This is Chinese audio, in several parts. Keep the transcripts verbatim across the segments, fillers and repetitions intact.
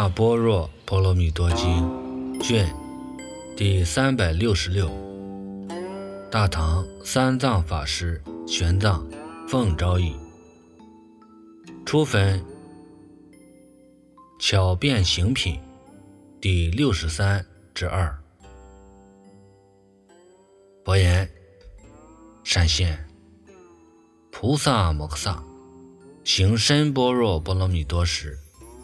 萨般若波罗蜜多经卷第三百六十六，大唐三藏法师玄奘奉诏译，初分巧辩行品第六十三之二。佛言：善现，菩萨摩诃萨行深般若波罗蜜多时，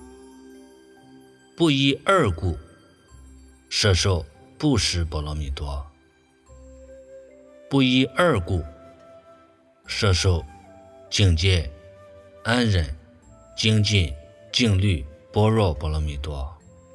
不依二故摄受布施波罗蜜多，不依二故摄受境界安忍精进静虑般若波罗蜜多。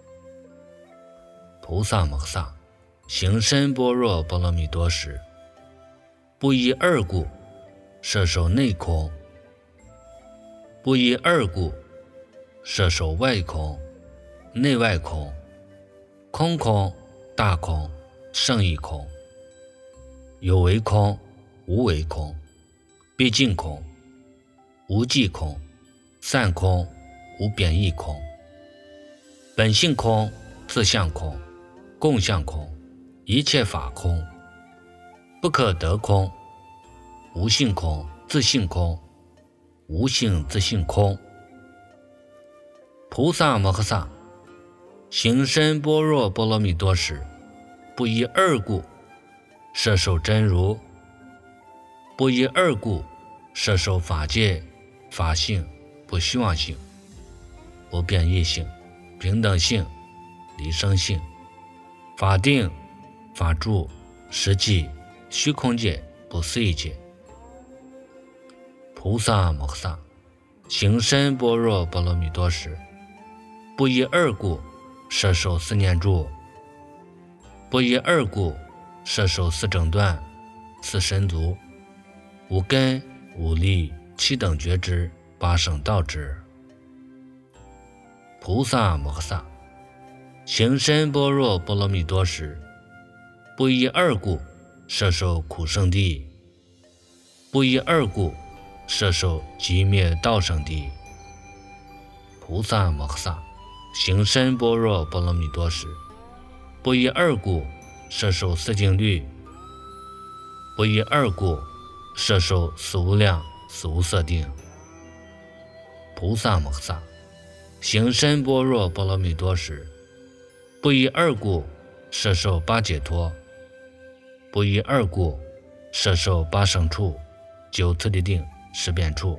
菩萨摩诃萨行深般若波罗蜜多时，不依二故摄受内空，不依二故摄受外空内外空，空空大空胜义空，有为空无为空，毕竟空无际空，散空无贬义空，本性空自相空共相空，一切法空不可得空，无性空自性空无性自性空。菩萨摩诃萨行深般若波罗蜜多时，不依二故摄受真如，不依二故摄受法界法性不虚妄性不变异性平等性离生性法定法住实际虚空界不思议界。菩萨摩诃萨行深般若波罗蜜多时，不依二故摄受四念住，不依二故摄受四正断四神足五根五力七等觉知八圣道知。菩萨摩诃萨行深般若波罗蜜多时，不依二故摄受苦圣地，不依二故摄受寂灭道圣地。菩萨摩诃萨行深般若波罗蜜多时，不依二故摄受四静虑，不依二故摄受四无量四无色定。菩萨摩诃萨行深般若波罗蜜多时，不依二故摄受八解脱，不依二故摄受八胜处九次第定十遍处。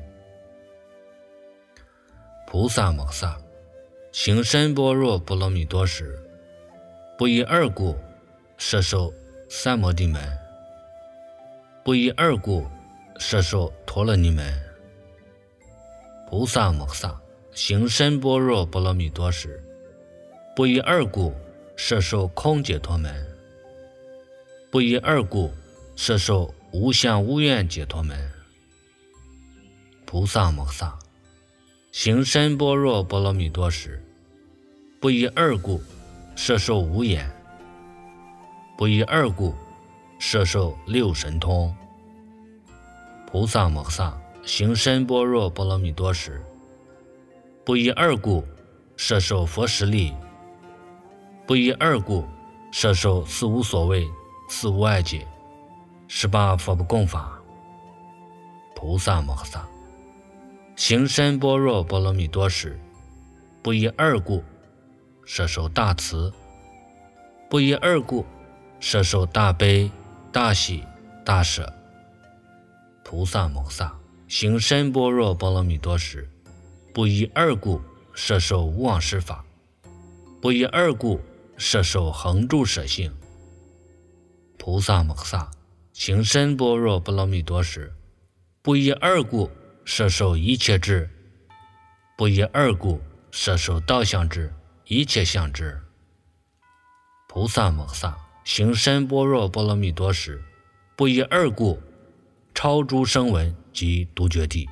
菩萨摩诃萨行深般若波罗蜜多时，不依二故摄受三摩地门，不依二故摄受陀罗尼门。菩萨摩诃萨行深般若波罗蜜多时，不依二故摄受空解脱门，不依二故摄受无相无愿解脱门。菩萨摩诃萨行深般若波罗蜜多时，不依二故摄受无眼，不依二故摄受六神通。菩萨摩诃萨行深般若波罗蜜多时，不依二故摄受佛实力，不依二故摄受四无所谓四无碍解十八佛不共法。菩萨摩诃萨行深般若波罗蜜多时，不依二故摄受大慈，不依二故摄受大悲大喜大舍。菩萨摩诃萨行深般若波罗蜜多时，不依二故摄受无妄施法，不依二故摄受恒住舍性。菩萨摩诃萨行深般若波罗蜜多时，不依二故摄受一切智，不依二故摄受道相智一切相智。菩萨摩诃萨行深般若波罗蜜多时，不依二故超诸声闻及独觉地，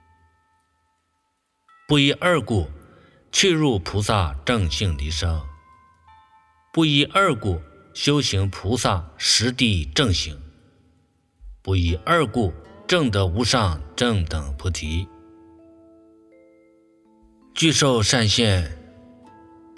不依二故去入菩萨正性离生，不依二故修行菩萨实地正行，不依二故正得无上正等菩提。具受善现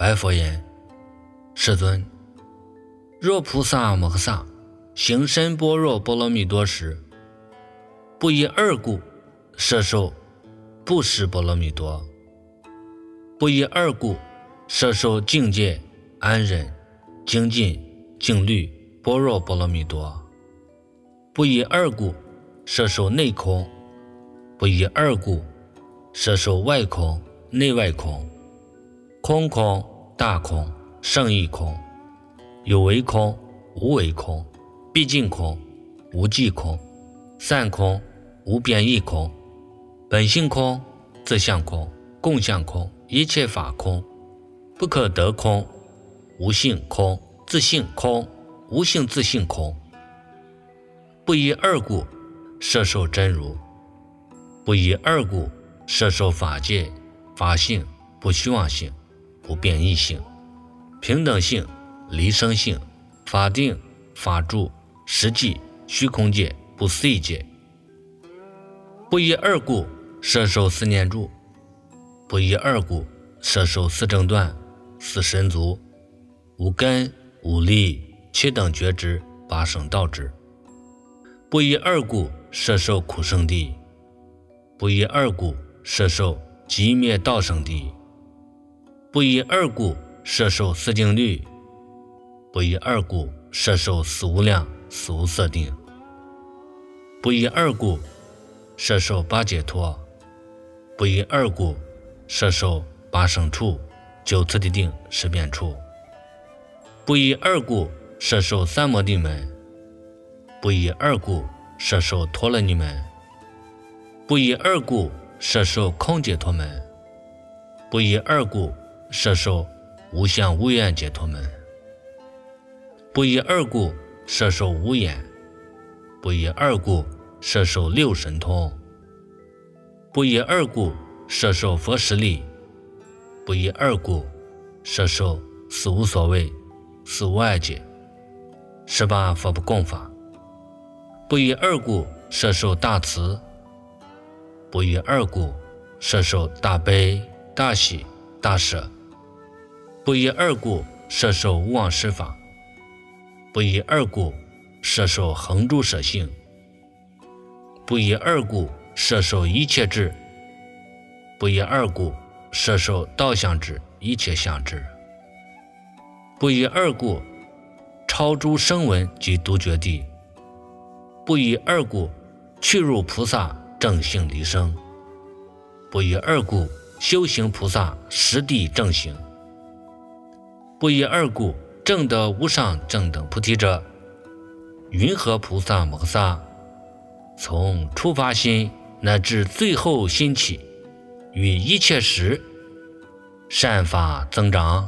白佛言：世尊，若菩萨摩诃萨行深般若波罗蜜多时，不以二故摄受布施波罗蜜多，不以二故摄受境界安忍精进静虑般若波罗蜜多，不以二故摄受内空，不以二故摄受外空内外空，空空大空胜义空，有为空无为空，毕竟空无际空，散空无变异空，本性空自相空共相空，一切法空，不可得空，无性空自性空，无性自性空，不以二故摄受真如，不以二故摄受法界法性不虚妄性不变异性平等性离生性法定法住实际虚空界不思议界，不以二故摄受四念住，不以二故摄受四正断四神足五根五力七等觉知八圣道知，不以二故摄受苦圣地，不以二故摄受极灭道圣地，不以二故摄受四静虑，不以二故摄受四无量四无色定，不以二故摄受八解脱，不以二故摄受八圣处九次第定十遍处，不以二故摄受三摩地门，不以二故摄受陀罗尼门，不以二故摄受空解脱门，不以二故摄受无相无愿解脱门，不以二故摄受无眼，不以二故摄受六神通，不以二故摄受佛实力，不以二故摄受四无所谓四无碍解十八佛不共法，不以二故摄受大慈，不以二故摄受大悲大喜大舍，不以二故摄受无妄施法，不以二故摄受恒住舍性，不以二故摄受一切智，不以二故摄受道相智一切相智，不以二故超诸声闻及独觉地，不以二故去入菩萨正性离生，不以二故修行菩萨实地正行，不以二故证得无上正等菩提者，云何菩萨摩诃萨从初发心乃至最后心起，于一切时善法增长？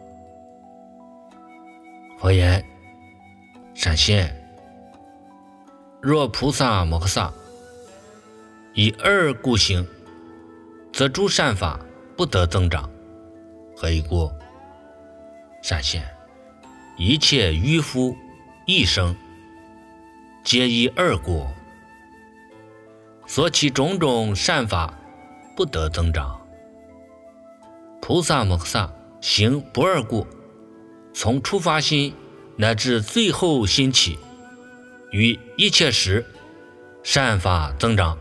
佛言：闪现，若菩萨摩诃萨以二故行，则诸善法不得增长。何以故？闪现，一切愚夫一生皆以二故，所起种种善法不得增长。菩萨摩诃萨行不二故，从初发心乃至最后心起，于一切时善法增长。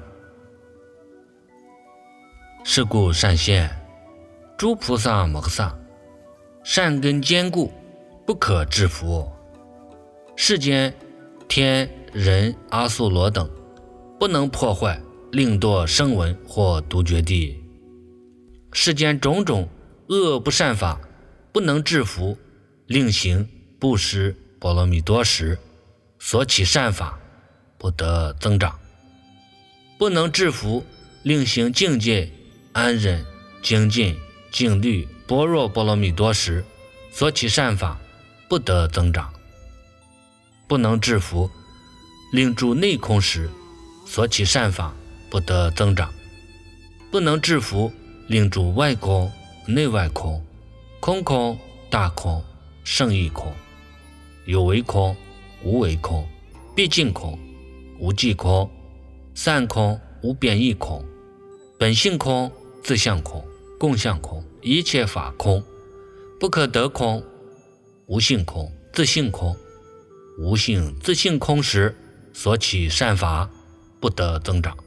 是故善现，诸菩萨摩诃萨善根坚固，不可制服。世间天人阿苏罗等不能破坏，令堕声闻或独觉地。世间种种恶不善法不能制服，令行布施波罗蜜多时，所起善法不得增长。不能制服，令行境界安忍精进静虑般若波罗蜜多时，所起善法不得增长。不能制服，令住内空时，所起善法不得增长。不能制服，令住外空内外空，空空大空胜义空，有为空无为空，毕竟空无际空，散空无变异空，本性空自相空共相空，一切法空， 不可得空，无性空，自性空。无性自性空时，所起善法不得增长。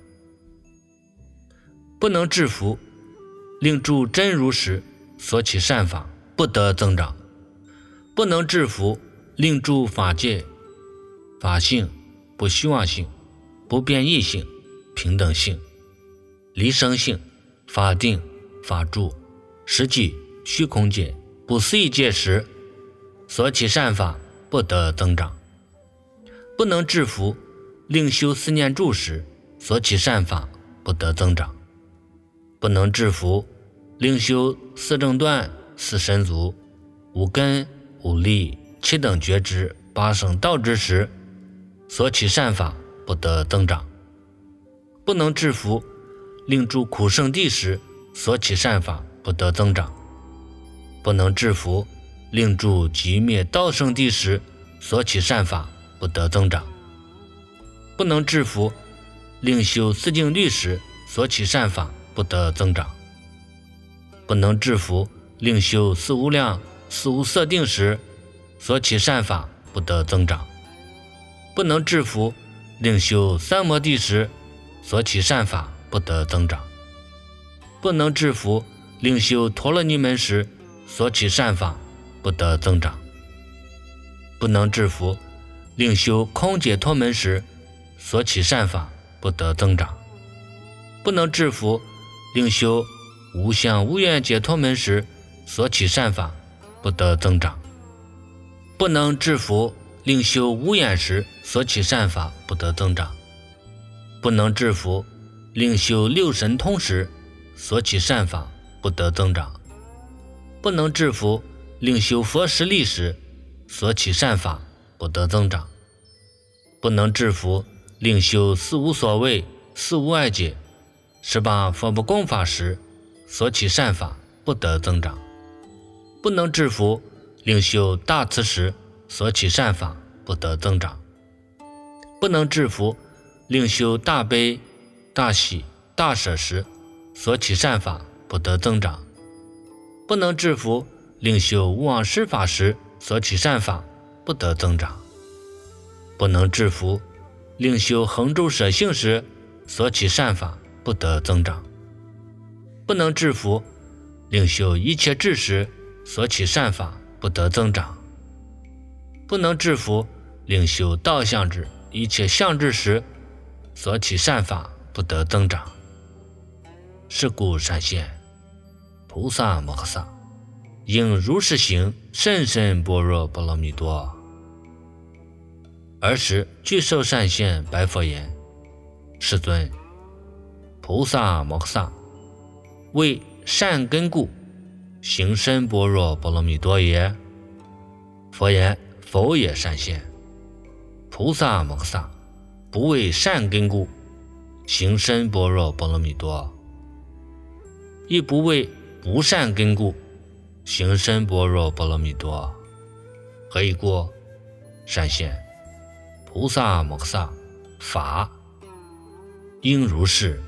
不能制服，令住真如时，所起善法不得增长。不能制服，令住法界、法性、不虚妄性、不变异性、平等性、离生性、法定、法住、实际、虚空界、不思议界时，所起善法不得增长。不能制服，令修思念住时，所起善法不得增长。不能制服，令修四正断、四神足、五根、五力、七等觉知、八圣道之时，所起善法不得增长。不能制服，令住苦圣地时，所起善法不得增长。不能制服，令住极灭道圣地时，所起善法不得增长。不能制服，令修四净律时，所起善法不得增长。不能制服，令修四无量、四无色定时，所起善法不得增长。不能制服，令修三摩地时，所起善法不得增长。不能制服，令修陀罗尼门时，所起善法不得增长。不能制服，令修空解脱门时，所起善法不得增长。不能制服，令修无相无愿解脱门时，所起善法不得增长。不能制服，令修无眼时，所起善法不得增长。不能制服，令修六神通时，所起善法不得增长。不能制服，令修佛实力时，所起善法不得增长。不能制服，令修四无所谓、四无碍解、十八佛不共法时，所起善法不得增长。不能制服，令修大慈时，所起善法不得增长。不能制服，令修大悲、大喜、大舍时，所起善法不得增长。不能制服，令修无妄施法时，所起善法不得增长。不能制服，令修恒住舍性时，所起善法不得增长。不能制服，令修一切智时，所起善法不得增长。不能制服，令修道相智、一切相智时，所起善法不得增长。是故善现菩萨摩诃萨应如是行甚深般若波罗蜜多。尔时具受善现白佛言：世尊，菩萨摩诃萨为善根故行深般若波罗蜜多也。佛言：否也，善现。菩萨摩诃萨不为善根故行深般若波罗蜜多，亦不为不善根故行深般若波罗蜜多。何以故？善现，菩萨摩诃萨法应如是。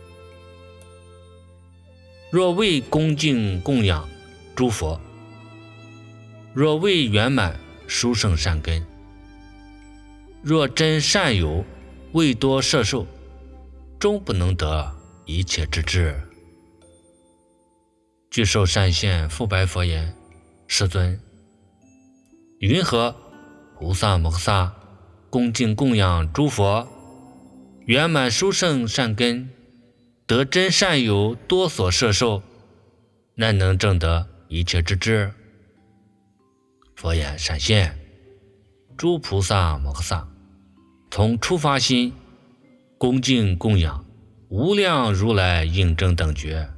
若未恭敬供养诸佛，若未圆满殊胜善根，若真善友未多摄受，终不能得一切之智。具受善现复白佛言：世尊，云何菩萨摩诃萨恭敬供养诸佛，圆满殊胜善根，得真善友多所摄受，难能证得一切之智？佛言：善现，诸菩萨摩诃萨从初发心恭敬供养无量如来应正等觉，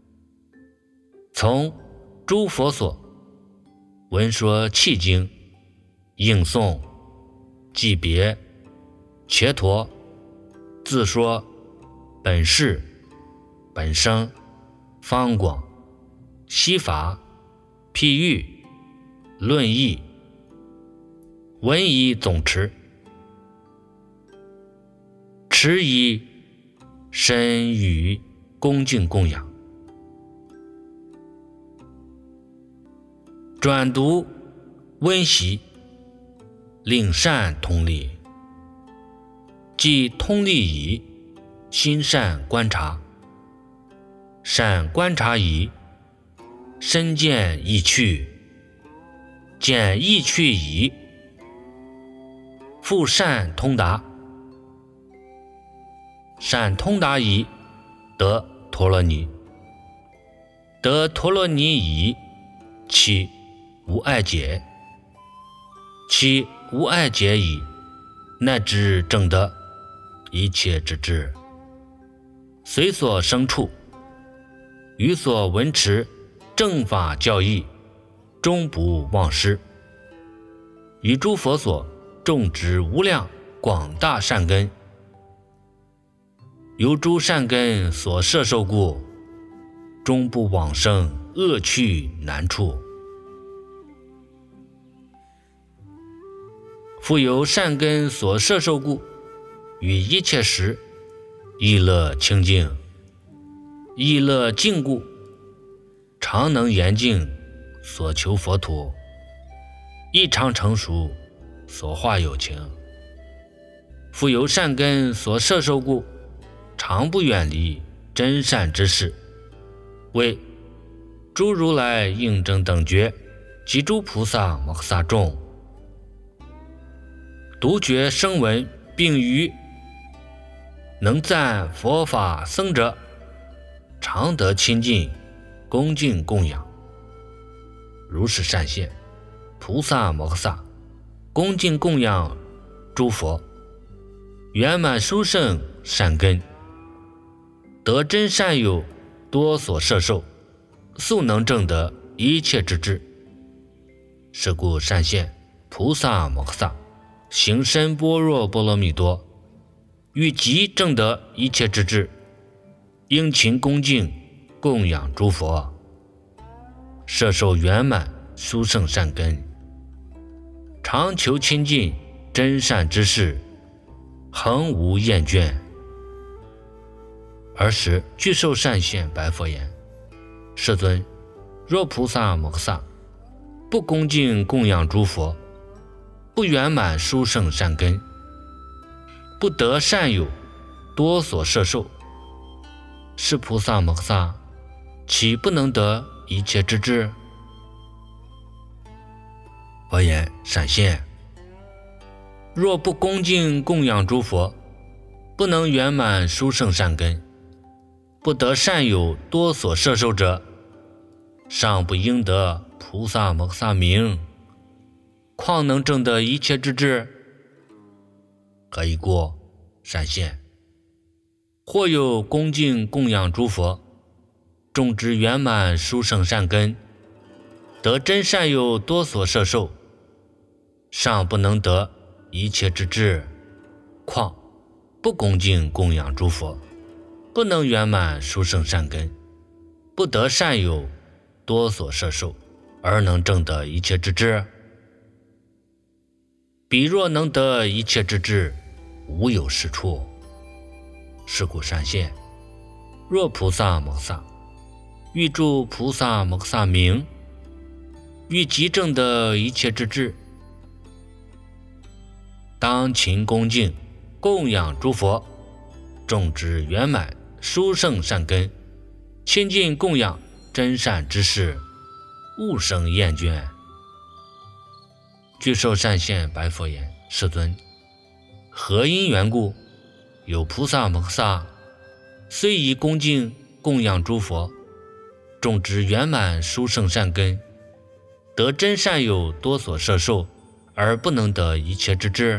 从诸佛所闻说契经、应诵、记别、伽陀、自说、本事、本生、方广、悉法、譬喻、论义、文以总持，持以身语恭敬供养。 转读温习，令善通理，即通理矣，心善观察，善观察矣，身见意去，见意去矣，复善通达，善通达矣，得陀罗尼，得陀罗尼矣，其无碍解，其无碍解矣，乃至正得一切之智，随所生处，于所闻持正法教义，终不忘失，于诸佛所种植无量广大善根，由诸善根所摄受故，终不往生恶趣难处。复由善根所摄受故，于一切时意乐清净，意乐净故，常能严净所求佛土，异常成熟所化有情。复由善根所摄受故，常不远离真善之事，为诸如来应正等觉及诸菩萨摩诃萨众，独觉声闻并于能赞佛法僧者，常得亲近恭敬供养。如是善现菩萨摩诃萨恭敬供养诸佛，圆满殊胜善根，得真善友多所摄受，速能证得一切之智。是故善现菩萨摩诃萨行深般若波罗蜜多，欲即证得一切之智，殷勤恭敬供养诸佛，摄受圆满殊胜善根，常求亲近真善之事，恒无厌倦。尔时具受善现白佛言：世尊，若菩萨摩诃萨不恭敬供养诸佛，不圆满殊胜善根，不得善友多所摄受，是菩萨摩诃萨岂不能得一切之智？佛言：善现，若不恭敬供养诸佛，不能圆满殊胜善根，不得善友多所摄受者，尚不应得菩萨摩诃萨名，况能证得一切之智？何以故？善现，或有恭敬供养诸佛，种植圆满殊胜善根，得真善友多所摄受，尚不能得一切之智，况不恭敬供养诸佛，不能圆满殊胜善根，不得善友多所摄受，而能证得一切之智？彼若能得一切之智，无有是处。是故善现，若菩萨摩诃萨欲著菩萨摩诃萨名，欲即证得一切之智，当勤恭敬供养诸佛，种植圆满殊胜善根，亲近供养真善之事，勿生厌倦。具受善现白佛言：世尊，何因缘故，有菩萨摩诃萨虽以恭敬供养诸佛，种植圆满殊胜善根，得真善友多所摄受，而不能得一切之智？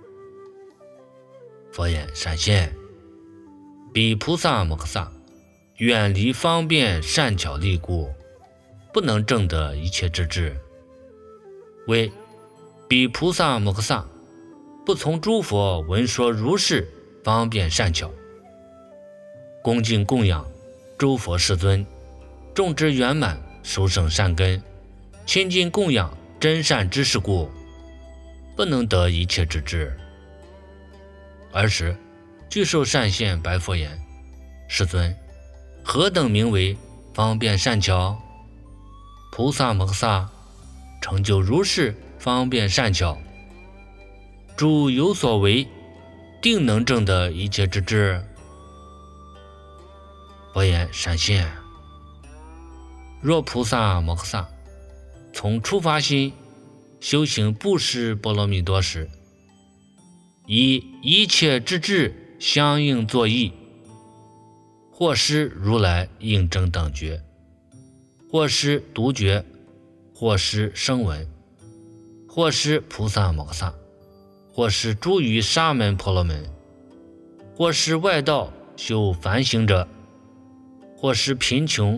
佛言：善现，彼菩萨摩诃萨远离方便善巧利故，不能证得一切之智。为彼菩萨摩诃萨不从诸佛闻说如是方便善巧，恭敬供养诸佛世尊，种植圆满殊胜善根，亲近供养真善之事故，不能得一切之智。尔时具受善现白佛言：世尊，何等名为方便善巧？菩萨摩诃萨成就如是方便善巧，诸有所为，定能证的一切之智。佛言：善现，若菩萨摩诃萨从初发心修行布施波罗蜜多时，以一切之智相应作意，或施如来应正等觉，或施独觉，或施声闻，或施菩萨摩诃萨，或施诸于沙门婆罗门，或施外道修梵行者，或施贫穷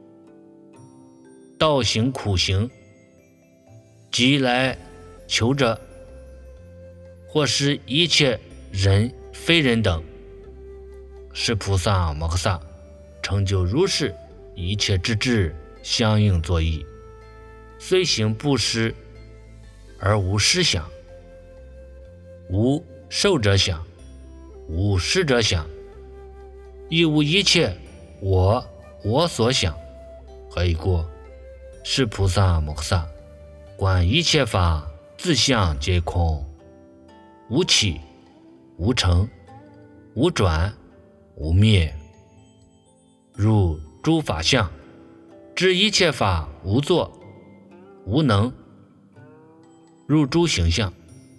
道行苦行即来求者，或施一切人非人等，是菩萨摩诃萨成就如是一切之智相应作意，虽行布施而无施想，无受者想，无施者想，亦无一切我我所想。何以故？是菩萨摩诃萨观一切法自相皆空，无起无成无转无灭，如诸法相，知一切法无作无能，入诸形象。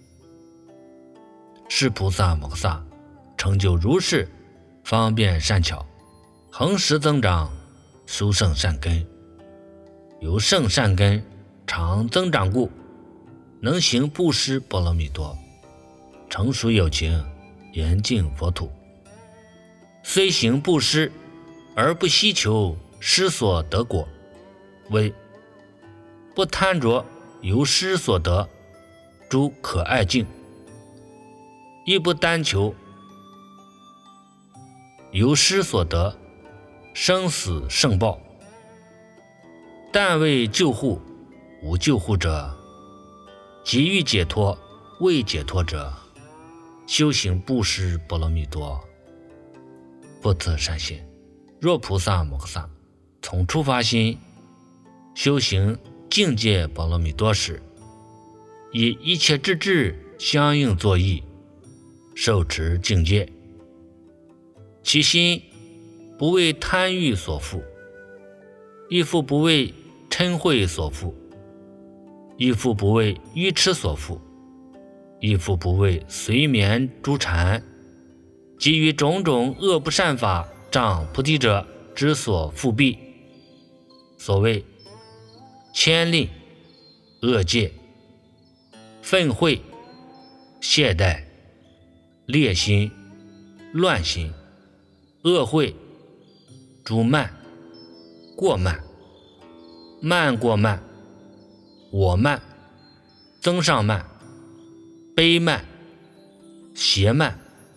是菩萨摩诃萨成就如是方便善巧，恒时增长殊胜善根，由胜善根常增长故，能行布施波罗蜜多，成熟有情，严净佛土。虽行布施而不希求施所得果，为不贪着由施所得诸可爱境，亦不单求由施所得生死胜报，但为救护无救护者，急欲解脱未解脱者，修行布施波罗蜜多。不自善现，若菩萨摩诃萨从初发心修行境界波罗蜜多时，以一切之智相应作意，受持境界，其心不为贪欲所缚，亦复不为嗔恚所缚，亦复不为愚痴所缚，亦复不为随眠诸禅及于种种恶不善法障菩提者之所缚蔽。所谓牵令、恶戒、愤恚、懈怠、劣心、乱心、恶慧、诸慢、过慢、慢过慢、我慢、增上慢、卑慢、邪慢，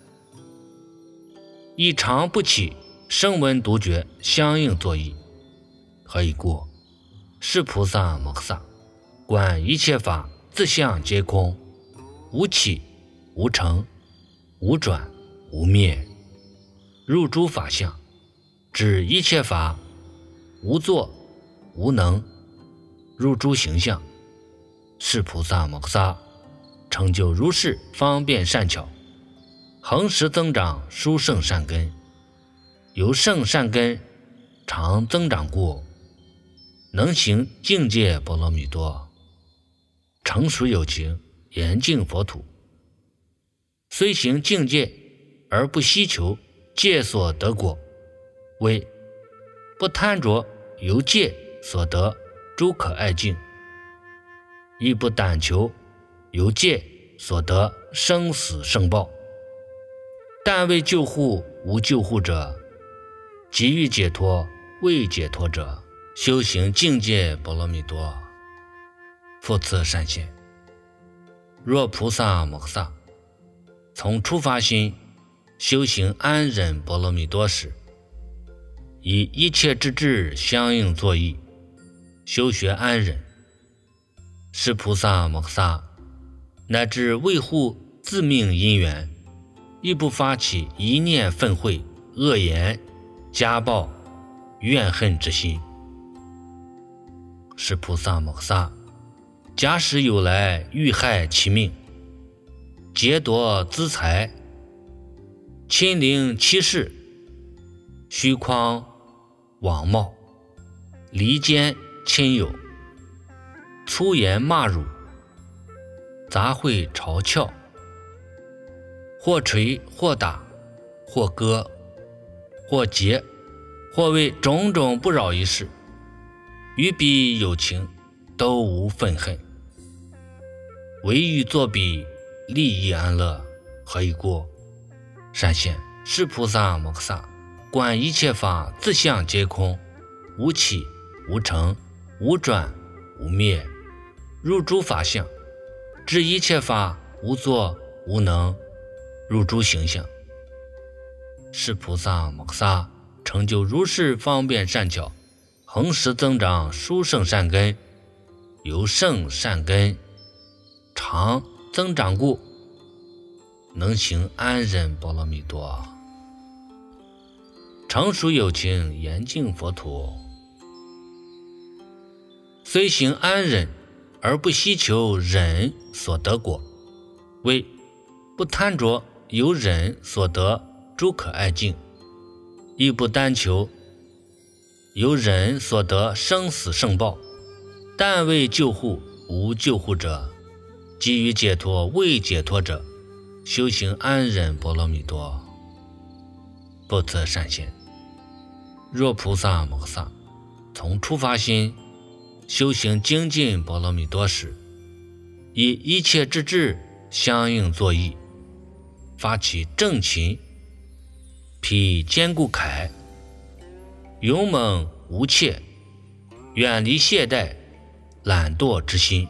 亦常不起声闻独觉相应作意。何以故？是菩萨摩诃萨观一切法自相皆空，无起无成无转无灭，入诸法相，知一切法无作无能，入诸形象。是菩萨摩诃萨成就如是方便善巧，恒时增长殊胜善根，由胜善根常增长故，能行境界波罗蜜多，成熟有情，严净佛土。虽行境界而不希求戒所得果，为不贪着由戒所得诸可爱境，亦不胆求由戒所得生死胜报，但为救护无救护者，急欲解脱未解脱者，修行境界波罗蜜多。复次善现，若菩萨摩诃萨从初发心修行安忍波罗蜜多时，以一切之智相应作意，修学安忍。是菩萨摩诃萨乃至为护自命因缘，亦不发起一念愤恚、恶言、家暴、怨恨之心。是菩萨摩诃萨假使有来欲害其命，劫夺资财，侵凌其事，虚诳枉冒，离间亲友，粗言骂辱，杂秽嘲诮，或捶或打或割或劫，或为种种不饶一事，与彼有情，都无愤恨，唯欲作彼利益安乐，何以过？善现是菩萨摩诃萨，观一切法自相皆空，无起无成，无转无灭，入诸法相，知一切法无作无能，入诸形象。是菩萨摩诃萨成就如是方便善巧，恒时增长殊胜善根，由胜善根常增长故，能行安忍波罗蜜多。成熟有情严净佛土，虽行安忍，而不希求忍所得果，为不贪着由忍所得诸可爱境，亦不单求由忍所得生死胜报，但为救护无救护者，基于解脱未解脱者，修行安忍波罗蜜多。不测善现，若菩萨摩诃萨从初发心修行精进波罗蜜多时，以一切之智相应作意，发起正勤，披坚固铠，勇猛无怯，远离懈怠懒惰之心。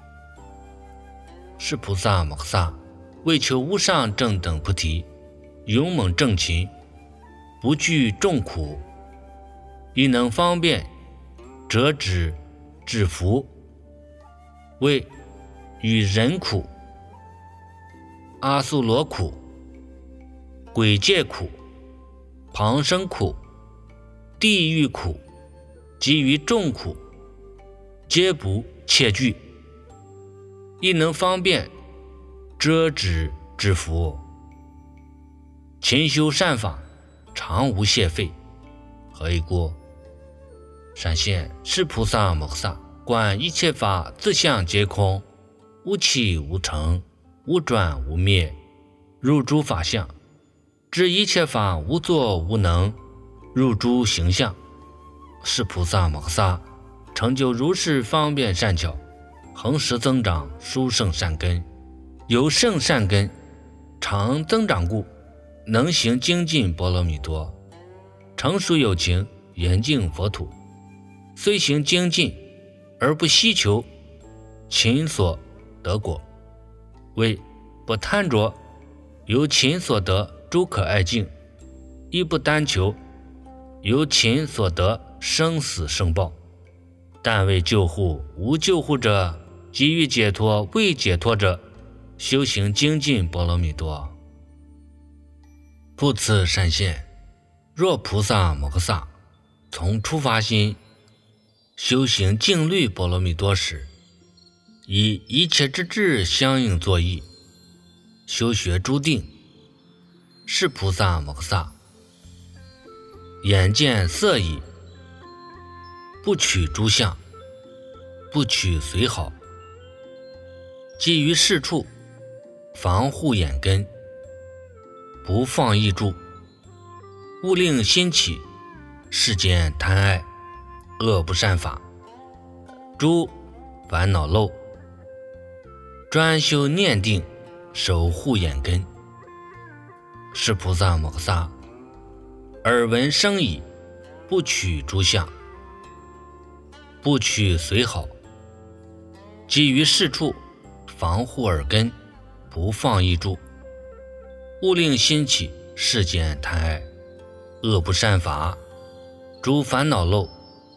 是菩萨摩诃萨为求无上正等菩提，勇猛正勤，不惧众苦，亦能方便折止止伏，为与人苦、阿苏罗苦、鬼界苦、旁生苦、地狱苦及于众苦，皆不怯惧，亦能方便遮止止伏。勤修善法，常无懈废，何以故？善现是菩萨摩诃萨观一切法自相皆空，无起无成，无转无灭，入诸法相，知一切法无作无能，入诸形象。是菩萨摩诃萨成就如是方便善巧，恒时增长殊胜善根，由胜善根常增长故，能行精进波罗蜜多。成熟有情严净佛土，虽行精进，而不希求勤所得果，为不贪着由勤所得诸可爱境，亦不单求由勤所得生死胜报，但为救护无救护者，及于解脱未解脱者，修行精进波罗蜜多。不辞善现，若菩萨摩诃萨从初发心修行静虑波罗蜜多时，以一切之智相应作意，修学诸定。是菩萨摩诃萨眼见色已，不取诸相，不取随好，基于是处，防护眼根，不放逸住，勿令心起世间贪爱恶不善法，诸烦恼漏，专修念定，守护眼根。是菩萨摩诃萨耳闻声已，不取诸相，不取随好，基于是处，防护耳根，不放逸住，勿令心起世间贪爱恶不善法，诸烦恼漏，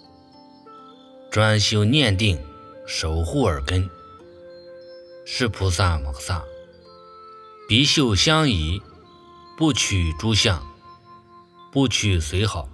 专修念定，守护耳根。是菩萨摩诃萨鼻嗅相宜，不取诸相，不取随好，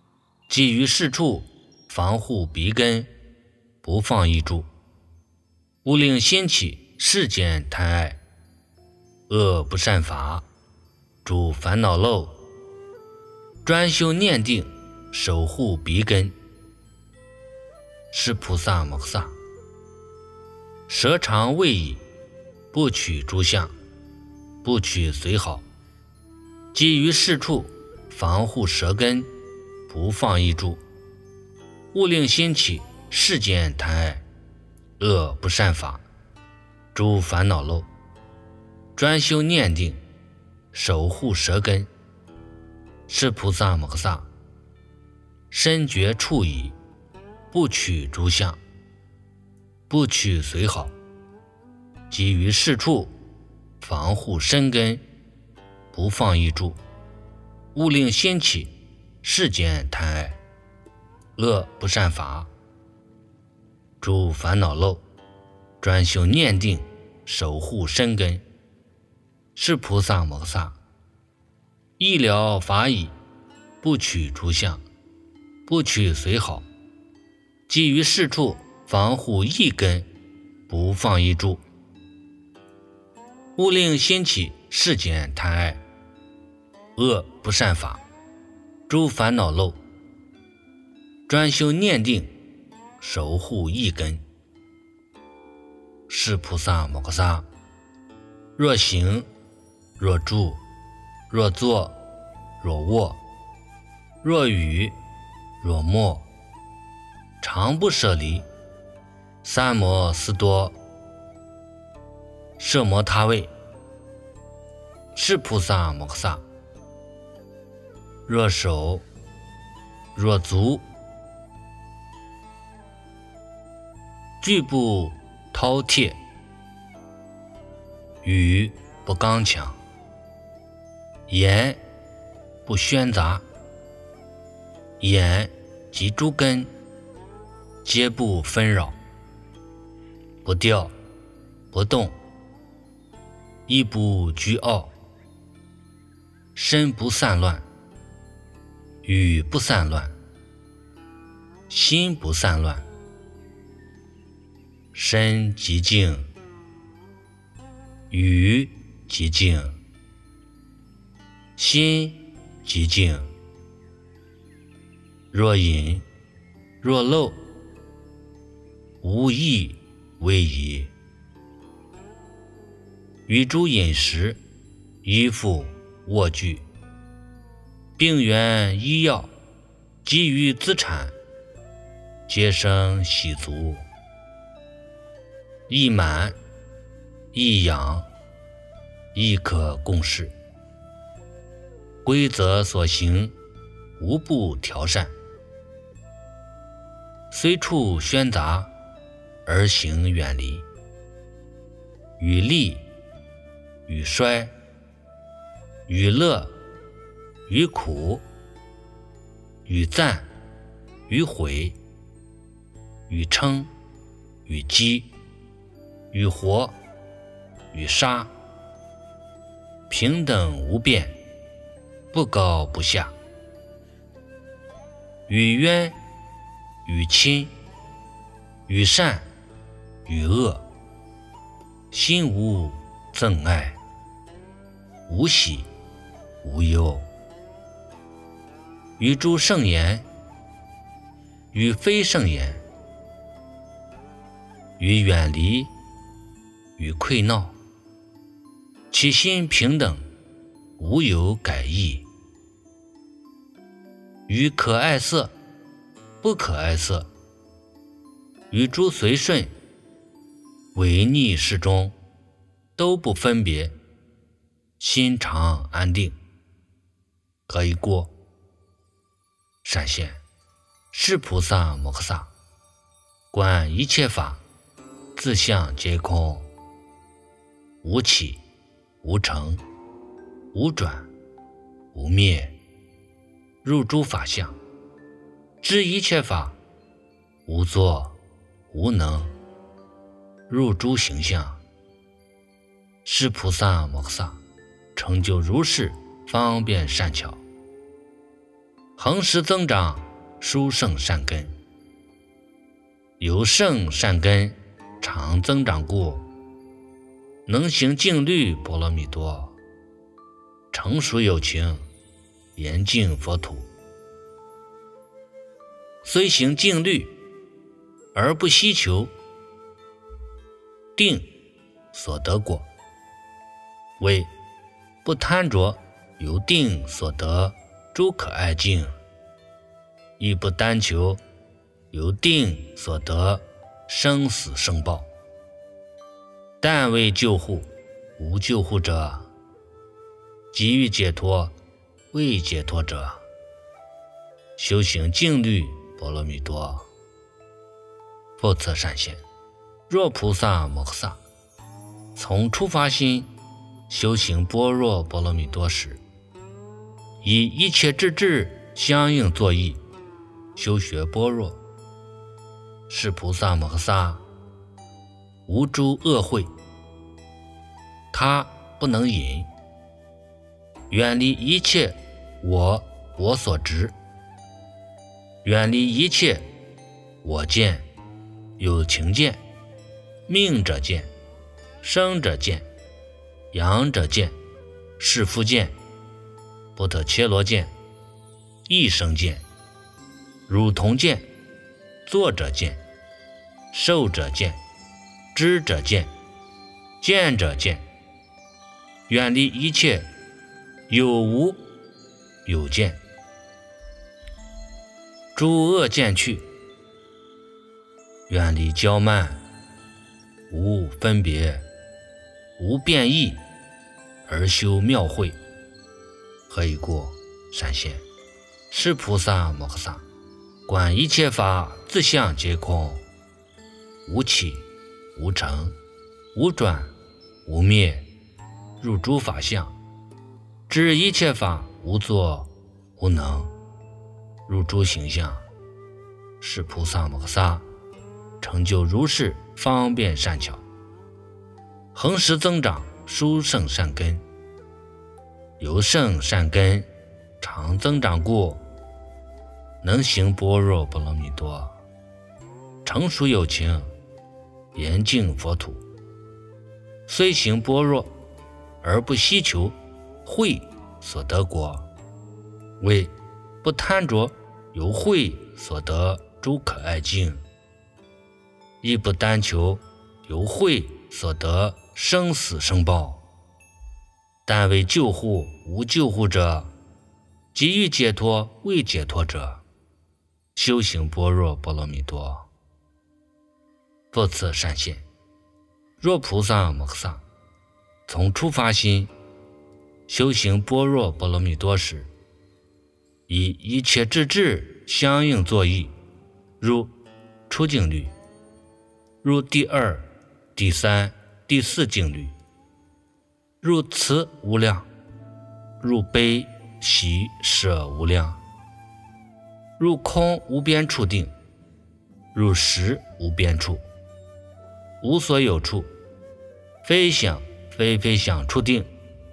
基于是处，防护鼻根，不放逸住， 勿令心起世间贪爱，恶不善法，诸烦恼漏，专修念定，守护鼻根。是菩萨摩诃萨，舌长位矣，不取诸相，不取随好，基于是处，防护舌根，不放逸住。勿令心起世间贪爱，恶不善法，诸烦恼漏，专修念定，守护舌根。是菩萨摩诃萨，深觉处矣，不取诸相，不取随好，基于是处，防护身根，不放逸住。勿令心起世间贪爱，恶不善法，诸烦恼漏，专修念定，守护身根。是菩萨摩诃萨，一了法已，不取诸相，不取随好，基于是处，防护意根，不放逸住。勿令心起世间贪爱，恶不善法，诸烦恼漏，专修念定，守护意根。是菩萨摩诃萨，若行，若住，若坐，若卧，若语，若默，常不舍离，三摩斯多摄摩他位。是菩萨摩诃萨，若手，若足，拒不饕餮，语不刚强，言不喧杂，眼及诸根皆不纷扰，不掉，不动，亦不倨傲，身不散乱，语不散乱，心不散乱。身极静，语极静，心极静。若隐若漏，无益为宜。于诸饮食、衣服、卧具、病源医药，给予资产，皆生喜足，亦满，亦养，亦可共事。规则所行，无不调善。虽处喧杂，而行远离。与利，与衰，与乐，与苦，与赞，与毁，与称，与讥，与活，与杀，平等无变，不高不下。与冤，与亲，与善，与恶，心无憎爱，无喜无忧。与诸圣言，与非圣言，与远离，与溃闹，其心平等，无有改易。与可爱色，不可爱色，与诸随顺，违逆适中，都不分别，心常安定。可以过。闪现，是菩萨摩诃萨，观一切法，自相皆空，无起，无成，无转，无灭，入诸法相，知一切法，无作，无能，入诸形象。是菩萨摩诃萨，成就如是方便善巧，恒时增长殊胜善根。由胜善根常增长故，能行静虑波罗蜜多，成熟有情，严净佛土。虽行静虑，而不希求定所得果，为不贪着由定所得诸可爱境，亦不单求由定所得生死生报。但为救护无救护者，急于解脱未解脱者，修行静虑波罗蜜多。复次善现，若菩萨摩诃萨从初发心修行般若波罗蜜多时，以一切之智相应作意修学般若，是菩萨摩诃萨无诸恶慧，他不能隐，远离一切我我所执，远离一切我见、有情见、命者见、生者见、阳者见、是夫见、波特切罗见、异生见、汝同见、作者见、受者见、知者见、见者见，远离一切有无有见，诸恶见去，远离骄慢，无分别，无变异，而修妙慧。何以故？善现，是菩萨摩诃萨观一切法自相皆空，无起无成，无转无灭，入诸法相，知一切法无作无能，入诸形象，是菩萨摩诃萨成就如是方便善巧，恒时增长殊胜善根，由胜善根常增长故，能行般若波罗蜜多，成熟有情，严净佛土。虽行般若，而不希求慧所得果，为不贪着由慧所得诸可爱境，亦不单求由慧所得生死生报。但为救护无救护者，急于解脱未解脱者，修行般若波罗蜜多。复次善现，若菩萨摩诃萨从初发心修行般若波罗蜜多时，以一切之智相应作意，如初静虑，如第二、第三、第四静虑，入慈无量，入悲喜舍无量，入空无边处定，入实无边处，无所有处，非想非非想处定，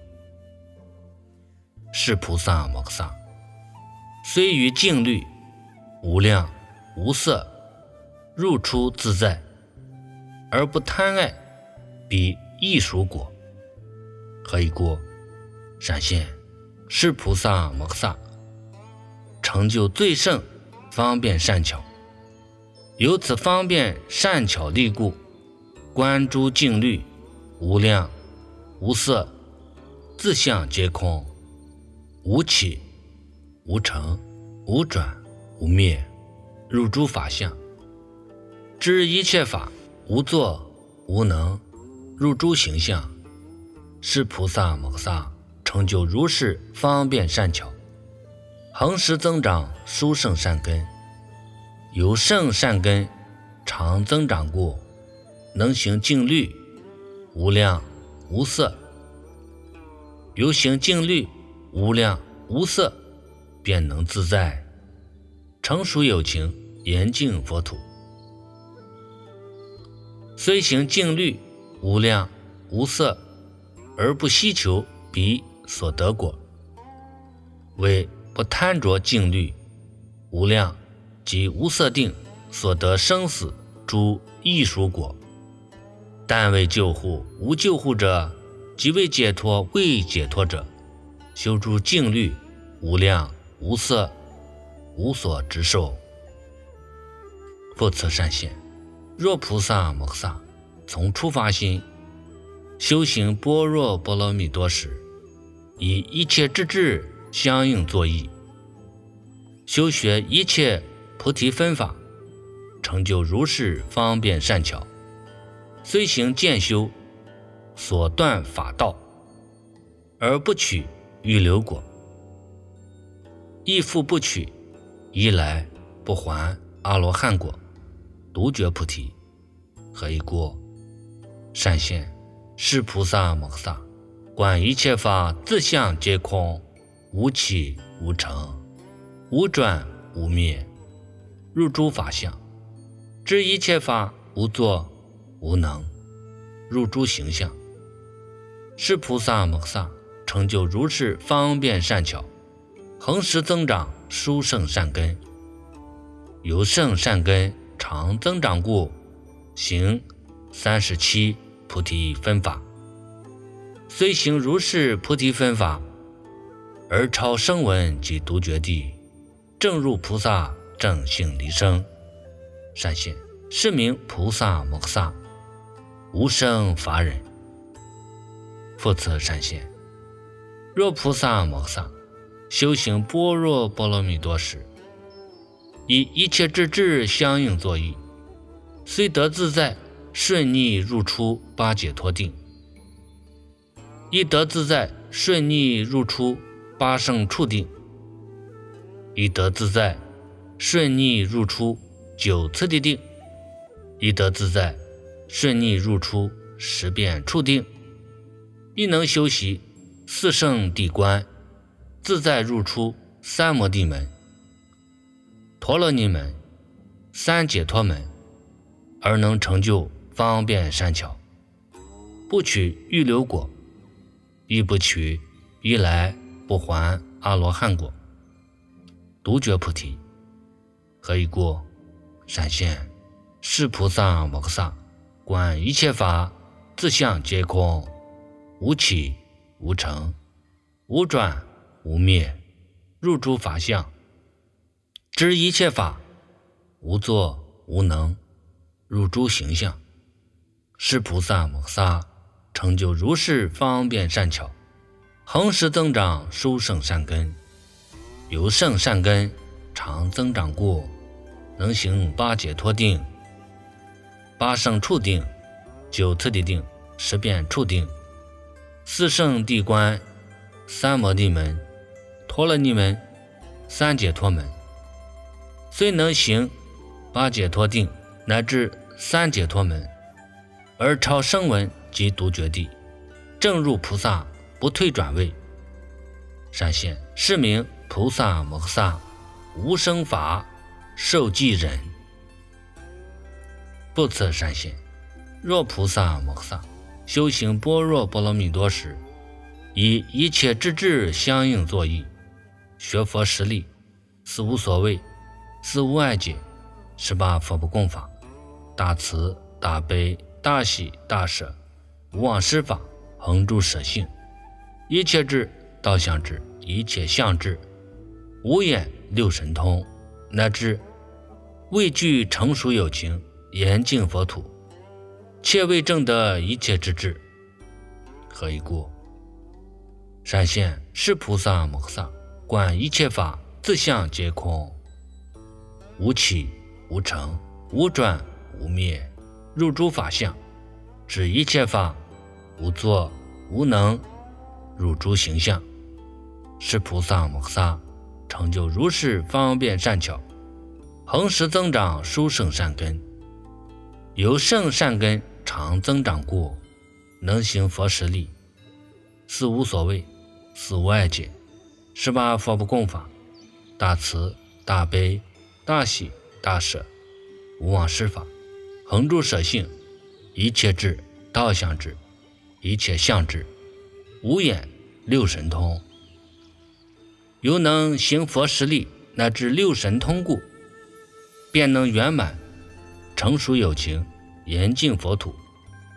是菩萨摩诃萨虽于静虑无量无色入出自在，而不贪爱彼异熟果。何以故？善现，是菩萨摩诃萨成就最胜方便善巧，由此方便善巧力故，观诸静虑无量无色自相皆空，无起无成无转无灭，入诸法相，知一切法无作无能，入诸形象，是菩萨摩诃萨成就如是方便善巧，恒时增长殊胜善根，由胜善根常增长故，能行静虑无量无色，由行静虑无量无色，便能自在，成熟有情，严净佛土。虽行静虑无量无色，而不希求彼所得果，为不贪着静虑无量及无色定所得生死诸异熟果， 但为救护，无救护者，即为解脱，未解脱者，修诸静虑，无量无色，无所执受。复次善现，若菩萨摩诃萨从初发心修行般若波罗蜜多时，以一切之智相应作意，修学一切菩提分法，成就如是方便善巧，虽行渐修，所断法道，而不取预流果，亦复不取一来不还阿罗汉果，独觉菩提。何以故？善现，是菩萨摩诃萨观一切法自相皆空，无起无成，无转无灭，入诸法相，知一切法无作无能，入诸形象。是菩萨摩诃萨成就如是方便善巧，恒时增长殊胜善根，由胜善根常增长故，行三十七菩提分法。虽行如是菩提分法，而超声闻及独觉地，正入菩萨正性离生。善现，是名菩萨摩诃萨无生法忍。复次善现，若菩萨摩诃萨修行般若波罗蜜多时，以一切之智相应作意，虽得自在顺逆入出八解脱定，亦得自在顺逆入出八圣处定，亦得自在顺逆入出九次第定，亦得自在顺逆入出十遍处定，亦能修习四圣谛观，自在入出三摩地门、陀罗尼门、三解脱门，而能成就方便善巧，不取预流果，亦不取一来不还阿罗汉果，独觉菩提。何以故？善现，是菩萨摩诃萨观一切法自相皆空，无起无成，无转无灭，入诸法相，知一切法无作无能，入诸形象。是菩萨摩诃萨成就如是方便善巧，恒时增长殊胜善根，由胜善根常增长故，能行八解脱定、八圣处定、九次第定、十遍处定、四圣谛观、三摩地门、陀罗尼门、三解脱门。虽能行八解脱定乃至三解脱门，而超声闻及独觉地，正入菩萨不退转位。善现，是名菩萨摩诃萨无生法受记忍。不次善现，若菩萨摩诃萨修行般若波罗蜜多时，以一切之智相应作意，学佛实力，四无所谓，四无碍解，十八佛不共法，大慈大悲大喜大舍，无忘施法，恒住舍性，一切智道相智，一切相智，无眼六神通，乃至未具成熟有情，严净佛土，切未证得一切之智。何以故？善现，是菩萨摩诃萨观一切法自相皆空，无起无成，无转无灭，入诸法相，知一切法无作无能，入诸形象。是菩萨摩诃萨成就如是方便善巧，恒时增长殊胜善根，由胜善根常增长故，能行佛实力，四无所谓，四无碍解，十八佛不共法，大慈大悲大喜大舍，无忘施法，恒住舍性，一切智道相智，一切相智，无眼六神通，由能行佛实力乃至六神通故，便能圆满成熟有情，严净佛土，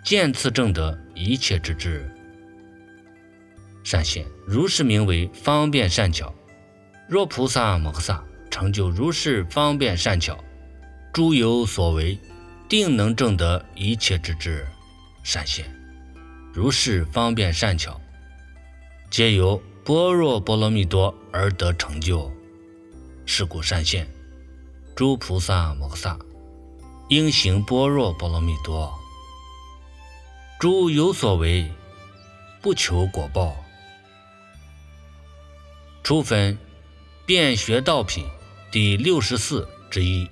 见次正得一切之智。善现，如是名为方便善巧。若菩萨摩诃萨成就如是方便善巧，诸有所为，定能证得一切之智。善现，如是方便善巧，皆由般若波罗蜜多而得成就。是故善现，诸菩萨摩诃萨应行般若波罗蜜多。诸有所为，不求果报。初分辩学道品第六十四之一。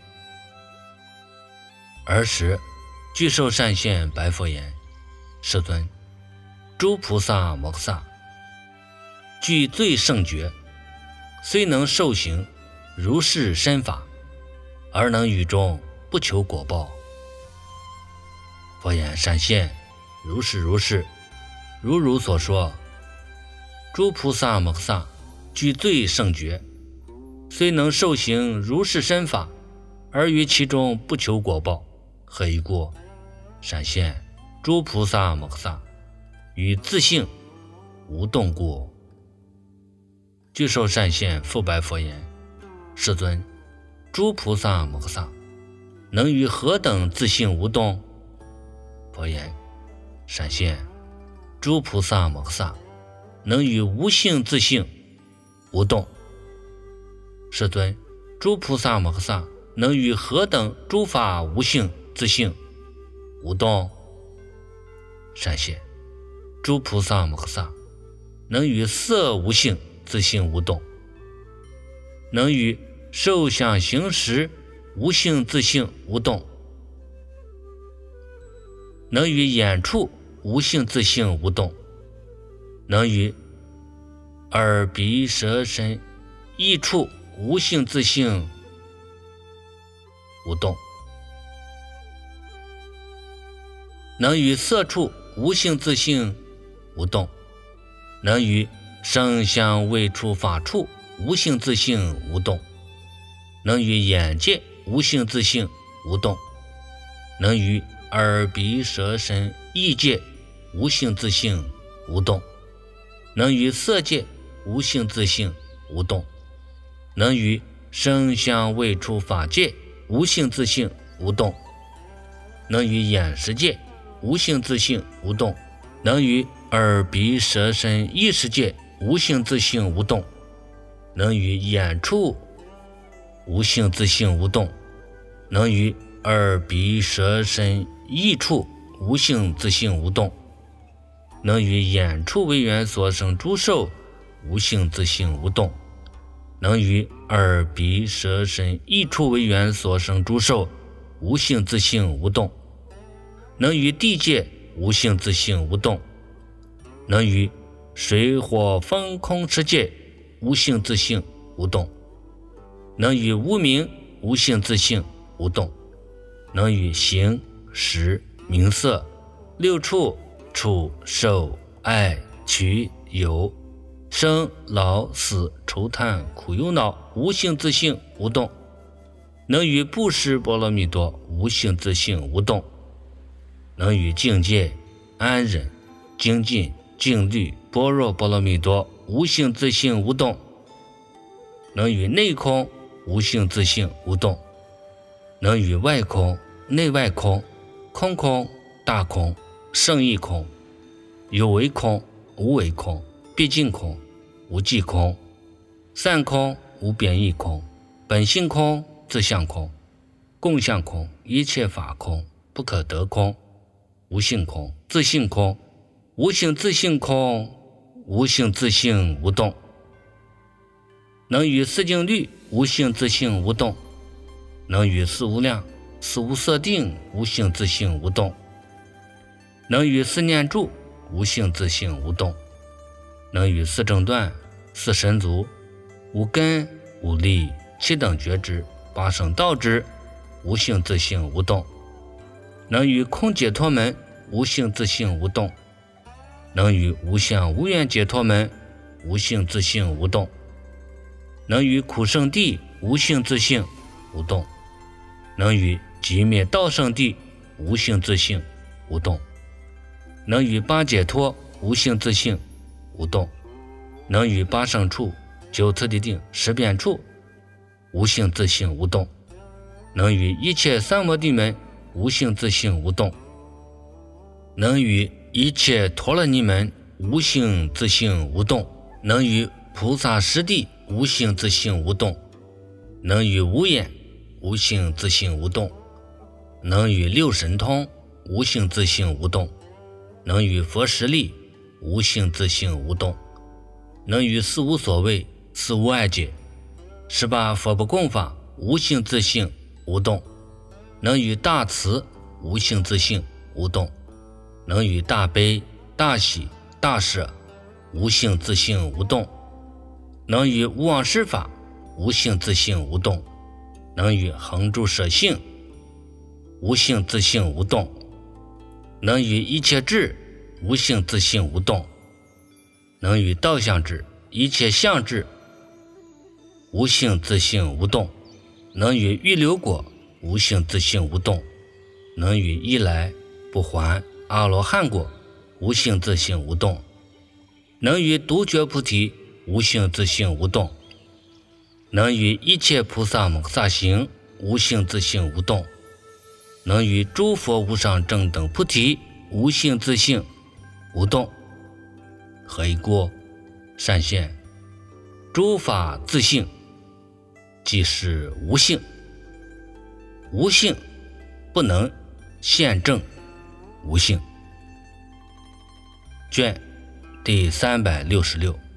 尔时具受善现白佛言：世尊，诸菩萨摩诃萨具最胜觉，虽能受行如是身法，而能于中不求果报。佛言：善现，如是如是，如汝所说。诸菩萨摩诃萨具最胜觉，虽能受行如是身法，而于其中不求果报，何以故？善现，诸菩萨摩诃萨于自性无动故。具受善现复白佛言：世尊，诸菩萨摩诃萨能于何等自性无动？佛言：善现，诸菩萨摩诃萨能于无性自性无动。世尊，诸菩萨摩诃萨能于何等诸法无性自性无动？善现，诸菩萨摩诃萨能于色无性自性无动，能于受想行识无性自性无动，能于眼处无性自性无动，能于耳鼻舌身意处无性自性无动，能于色处无性自性无动，能于声香味触法处无性自性无动，能于眼界无性自性无动，能于耳鼻舌身意界无性自性无动，能于色界无性自性无动，能于声香味触法界无性自性无动，能于眼识界无性自性无动，能于耳鼻舌身意识界无性自性无动，能于眼处无性自性无动，能于耳鼻舌身意处无性自性无动，能于眼处为缘所生诸受无性自性无动，能于耳鼻舌身意处为缘所生诸受无性自性无动，能于地界无性自性无动，能于水火风空世界无性自性无动，能于无明无性自性无动，能于形识名色六处触受爱取有生老死愁叹苦忧恼无性自性无动，能于布施波罗蜜多无性自性无动，能于境界安忍精进静虑般若波罗蜜多无性自性无动，能于内空无性自性无动，能于外空内外空空空大空胜义空有为空无为空毕竟空无际空散空无贬义空本性空自相空共相空一切法空不可得空无性空自性空无性自性空无性自性无动，能于四境律无性自性无动，能于四无量四无色定无性自性无动，能于四念住无性自性无动，能于四正断四神足无根无力七等觉知八圣道之无性自性无动，能于空解脱门无性自性无动，能于无相无愿解脱门无性自性无动，能于苦圣地无性自性无动，能于极灭道圣地无性自性无动， 能于八解脱无性自性无动，能于八圣处九次第定十遍处无性自性无动，能于一切三摩地门无性自性无动，能于一切陀罗尼门无性自性无动，能于菩萨实地无性自性无动，能于无眼无性自性无动，能于六神通无性自性无动，能于佛实力无性自性无动，能于四无所谓四无碍解十八佛不共法无性自性无动，能于大慈无性自性无动，能于大悲大喜大舍无性自性无动，能于无妄施法无性自性无动，能于恒住舍性无性自性无动，能于一切智无性自性无动，能于道相智一切相智无性自性无动，能于预流果无性自性无动，能于一来不还阿罗汉果无性自性无动，能于独觉菩提无性自性无动，能于一切菩萨摩诃萨行无性自性无动，能于诸佛无上正等菩提无性自性无动。何以故？善现诸法自性，即是无性。无性不能现证无性。卷第三百六十六。